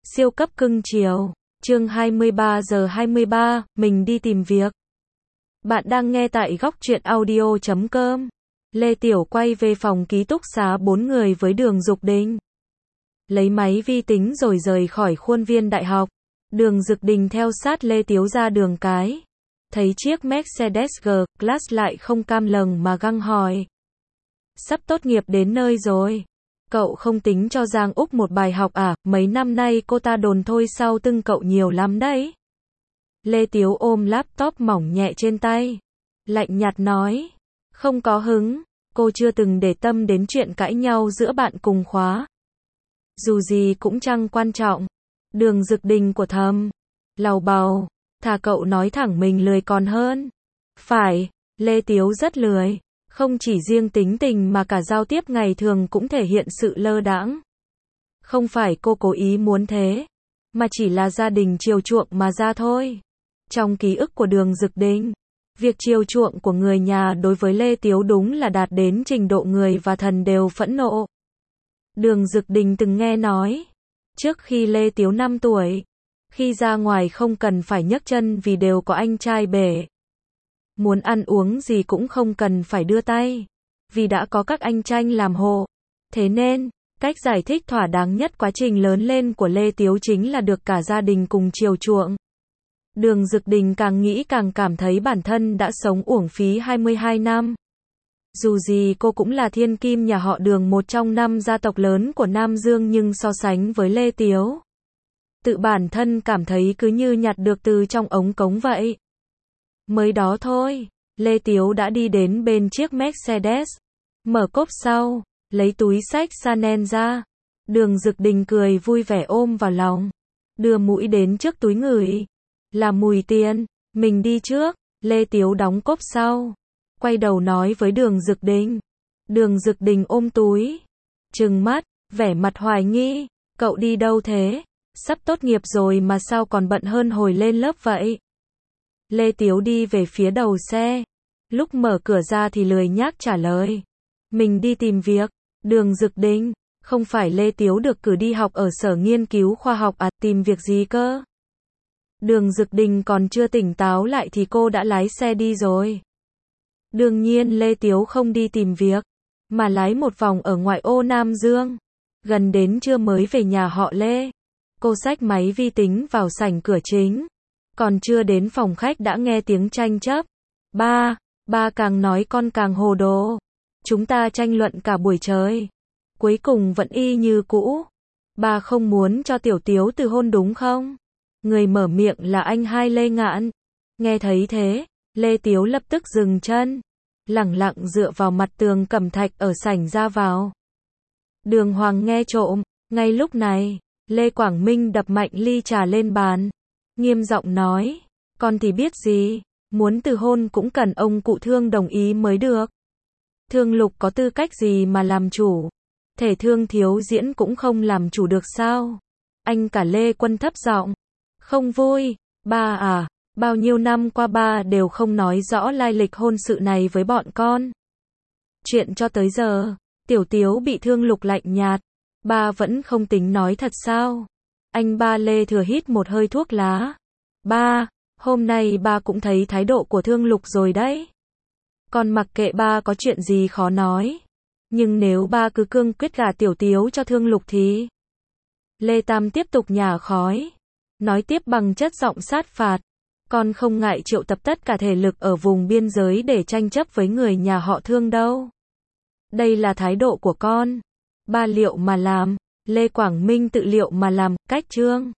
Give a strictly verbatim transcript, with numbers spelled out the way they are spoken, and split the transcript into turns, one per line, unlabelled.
Siêu cấp cưng chiều. Chương hai mươi ba giờ hai mươi ba, mình đi tìm việc. Bạn đang nghe tại góc truyện audio chấm com. Lê Tiểu quay về phòng ký túc xá bốn người với Đường Dục Đình. Lấy máy vi tính rồi rời khỏi khuôn viên đại học. Đường Dục Đình theo sát Lê Tiếu ra đường cái. Thấy chiếc Mercedes G-Class lại không cam lòng mà găng hỏi. Sắp tốt nghiệp đến nơi rồi. Cậu không tính cho Giang Úc một bài học à, mấy năm nay cô ta đồn thôi sau tưng cậu nhiều lắm đấy. Lê Tiếu ôm laptop mỏng nhẹ trên tay. Lạnh nhạt nói. Không có hứng, cô chưa từng để tâm đến chuyện cãi nhau giữa bạn cùng khóa. Dù gì cũng chẳng quan trọng. Đường Dục Đình của thầm. Lầu bầu, thà cậu nói thẳng mình lười còn hơn. Phải, Lê Tiếu rất lười. Không chỉ riêng tính tình mà cả giao tiếp ngày thường cũng thể hiện sự lơ đãng. Không phải cô cố ý muốn thế, mà chỉ là gia đình chiều chuộng mà ra thôi. Trong ký ức của Đường Dục Đình, việc chiều chuộng của người nhà đối với Lê Tiếu đúng là đạt đến trình độ người và thần đều phẫn nộ. Đường Dục Đình từng nghe nói, trước khi Lê Tiếu năm tuổi, khi ra ngoài không cần phải nhấc chân vì đều có anh trai bể. Muốn ăn uống gì cũng không cần phải đưa tay, vì đã có các anh tranh làm hộ. Thế nên, cách giải thích thỏa đáng nhất quá trình lớn lên của Lê Tiếu chính là được cả gia đình cùng chiều chuộng. Đường Dục Đình càng nghĩ càng cảm thấy bản thân đã sống uổng phí hai mươi hai năm. Dù gì cô cũng là thiên kim nhà họ Đường, một trong năm gia tộc lớn của Nam Dương, nhưng so sánh với Lê Tiếu, tự bản thân cảm thấy cứ như nhặt được từ trong ống cống vậy. Mới đó thôi, Lê Tiếu đã đi đến bên chiếc Mercedes, mở cốp sau, lấy túi xách Chanel ra. Đường Dục Đình cười vui vẻ ôm vào lòng, đưa mũi đến trước túi ngửi. Là mùi tiền, mình đi trước. Lê Tiếu đóng cốp sau, quay đầu nói với Đường Dục Đình. Đường Dục Đình ôm túi, trừng mắt, vẻ mặt hoài nghi. Cậu đi đâu thế? Sắp tốt nghiệp rồi mà sao còn bận hơn hồi lên lớp vậy? Lê Tiếu đi về phía đầu xe. Lúc mở cửa ra thì lười nhác trả lời. Mình đi tìm việc. Đường Dục Đình, không phải Lê Tiếu được cử đi học ở sở nghiên cứu khoa học à, tìm việc gì cơ? Đường Dục Đình còn chưa tỉnh táo lại thì cô đã lái xe đi rồi. Đương nhiên Lê Tiếu không đi tìm việc, mà lái một vòng ở ngoại ô Nam Dương. Gần đến trưa mới về nhà họ Lê. Cô xách máy vi tính vào sảnh cửa chính. Còn chưa đến phòng khách đã nghe tiếng tranh chấp. Ba, ba càng nói con càng hồ đồ. Chúng ta tranh luận cả buổi trời. Cuối cùng vẫn y như cũ. Ba không muốn cho Tiểu Tiếu từ hôn đúng không? Người mở miệng là anh hai Lê Ngạn. Nghe thấy thế, Lê Tiếu lập tức dừng chân. Lẳng lặng dựa vào mặt tường cẩm thạch ở sảnh ra vào. Đường Hoàng nghe trộm. Ngay lúc này, Lê Quảng Minh đập mạnh ly trà lên bàn. Nghiêm giọng nói, con thì biết gì, muốn từ hôn cũng cần ông cụ Thương đồng ý mới được. Thương Lục có tư cách gì mà làm chủ? Thể Thương thiếu diễn cũng không làm chủ được sao? Anh cả Lê Quân thấp giọng, không vui. Ba à, bao nhiêu năm qua ba đều không nói rõ lai lịch hôn sự này với bọn con. Chuyện cho tới giờ, Tiểu Tiếu bị Thương Lục lạnh nhạt. Ba vẫn không tính nói thật sao? Anh ba Lê Thừa hít một hơi thuốc lá. Ba, hôm nay ba cũng thấy thái độ của Thương Lục rồi đấy. Con mặc kệ ba có chuyện gì khó nói. Nhưng nếu ba cứ cương quyết gả Tiểu Tiếu cho Thương Lục thì... Lê Tam tiếp tục nhả khói. Nói tiếp bằng chất giọng sát phạt. Con không ngại triệu tập tất cả thể lực ở vùng biên giới để tranh chấp với người nhà họ Thương đâu. Đây là thái độ của con. Ba liệu mà làm. Lê Quảng Minh tự liệu mà làm, cách trương.